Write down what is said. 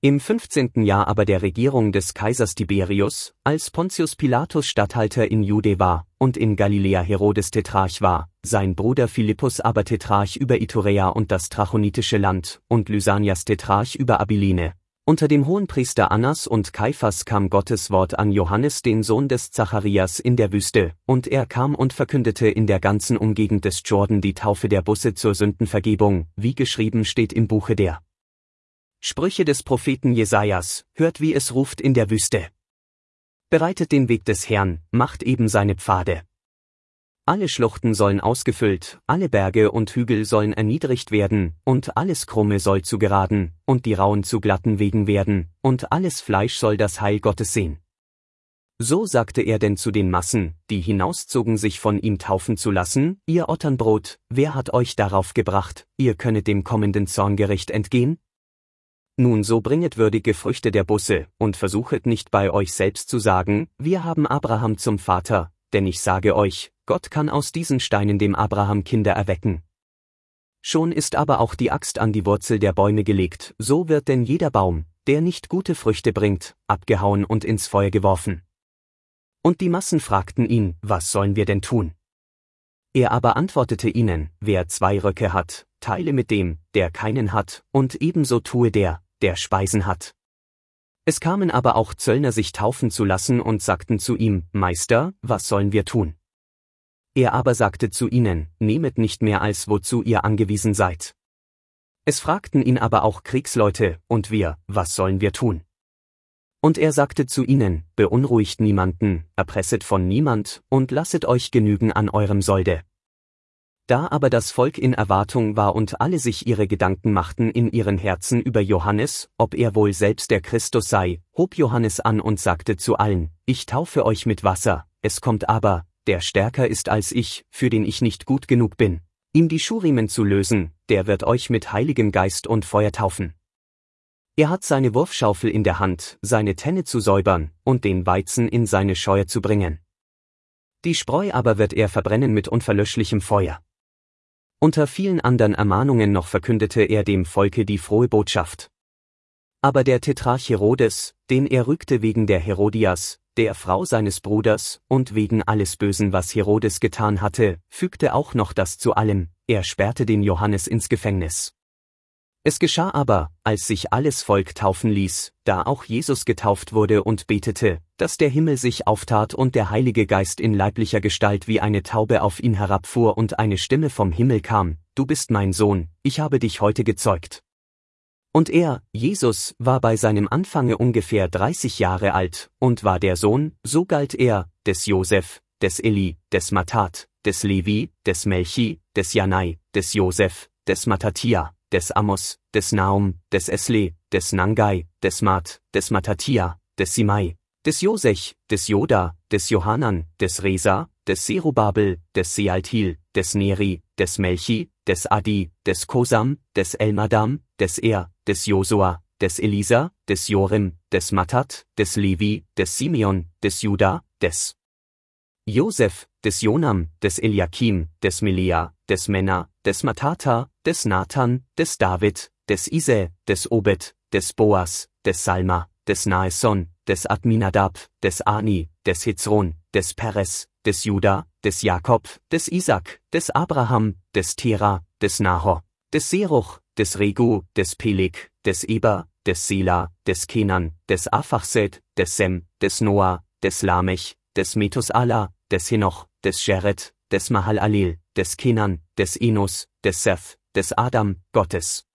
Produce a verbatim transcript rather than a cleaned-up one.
Im fünfzehnten Jahr aber der Regierung des Kaisers Tiberius, als Pontius Pilatus Statthalter in Jude war, und in Galiläa Herodes Tetrarch war, sein Bruder Philippus aber Tetrarch über Iturea und das trachonitische Land, und Lysanias Tetrarch über Abilene. Unter dem Hohenpriester Annas und Kaiphas kam Gottes Wort an Johannes den Sohn des Zacharias in der Wüste, und er kam und verkündete in der ganzen Umgegend des Jordan die Taufe der Busse zur Sündenvergebung, wie geschrieben steht im Buche der Sprüche des Propheten Jesajas, hört wie es ruft in der Wüste. Bereitet den Weg des Herrn, macht eben seine Pfade. Alle Schluchten sollen ausgefüllt, alle Berge und Hügel sollen erniedrigt werden, und alles Krumme soll zu geraden, und die rauen zu glatten Wegen werden, und alles Fleisch soll das Heil Gottes sehen. So sagte er denn zu den Massen, die hinauszogen sich von ihm taufen zu lassen, ihr Otternbrot, wer hat euch darauf gebracht, ihr könnet dem kommenden Zorngericht entgehen? Nun so bringet würdige Früchte der Busse, und versuchet nicht bei euch selbst zu sagen, wir haben Abraham zum Vater, denn ich sage euch, Gott kann aus diesen Steinen dem Abraham Kinder erwecken. Schon ist aber auch die Axt an die Wurzel der Bäume gelegt, so wird denn jeder Baum, der nicht gute Früchte bringt, abgehauen und ins Feuer geworfen. Und die Massen fragten ihn, was sollen wir denn tun? Er aber antwortete ihnen, wer zwei Röcke hat, teile mit dem, der keinen hat, und ebenso tue der, der Speisen hat. Es kamen aber auch Zöllner sich taufen zu lassen und sagten zu ihm, Meister, was sollen wir tun? Er aber sagte zu ihnen, nehmet nicht mehr als wozu ihr angewiesen seid. Es fragten ihn aber auch Kriegsleute, und wir, was sollen wir tun? Und er sagte zu ihnen, beunruhigt niemanden, erpresset von niemand, und lasset euch genügen an eurem Solde. Da aber das Volk in Erwartung war und alle sich ihre Gedanken machten in ihren Herzen über Johannes, ob er wohl selbst der Christus sei, hob Johannes an und sagte zu allen, ich taufe euch mit Wasser, es kommt aber, der stärker ist als ich, für den ich nicht gut genug bin, ihm die Schuhriemen zu lösen, der wird euch mit Heiligem Geist und Feuer taufen. Er hat seine Wurfschaufel in der Hand, seine Tenne zu säubern, und den Weizen in seine Scheuer zu bringen. Die Spreu aber wird er verbrennen mit unverlöschlichem Feuer. Unter vielen anderen Ermahnungen noch verkündete er dem Volke die frohe Botschaft. Aber der Tetrarch Herodes, den er rügte wegen der Herodias, der Frau seines Bruders, und wegen alles Bösen, was Herodes getan hatte, fügte auch noch das zu allem, er sperrte den Johannes ins Gefängnis. Es geschah aber, als sich alles Volk taufen ließ, da auch Jesus getauft wurde und betete, dass der Himmel sich auftat und der Heilige Geist in leiblicher Gestalt wie eine Taube auf ihn herabfuhr und eine Stimme vom Himmel kam, du bist mein Sohn, ich habe dich heute gezeugt. Und er, Jesus, war bei seinem Anfange ungefähr dreißig Jahre alt, und war der Sohn, so galt er, des Josef, des Eli, des Mattat, des Levi, des Melchi, des Janai, des Josef, des Mattathia, des Amos, des Naum, des Esle, des Nangai, des Mat, des Mattathia, des Simei, des Josech, des Joda, des Johanan, des Resa, des Serubabel, des Sealtil, des Neri, des Melchi, des Adi, des Kosam, des Elmadam, des Er, des Josua, des Elisa, des Jorim, des Mattat, des Levi, des Simeon, des Juda, des Josef, des Jonam, des Eliakim, des Melea, des Menna, des Matata, des Nathan, des David, des Ise, des Obed, des Boas, des Salma, des Naeson, des Adminadab, des Ani, des Hezron, des Peres, des Juda, des Jakob, des Isaac, des Abraham, des Tera, des Nahor, des Seruch, des Regu, des Peleg, des Eber, des Sela, des Kenan, des Aphachsed, des Sem, des Noah, des Lamech, des Methusala, des Henoch, des Jared, des Mahalalel, des Kenan, des Enos, des Seth, des Adam, Gottes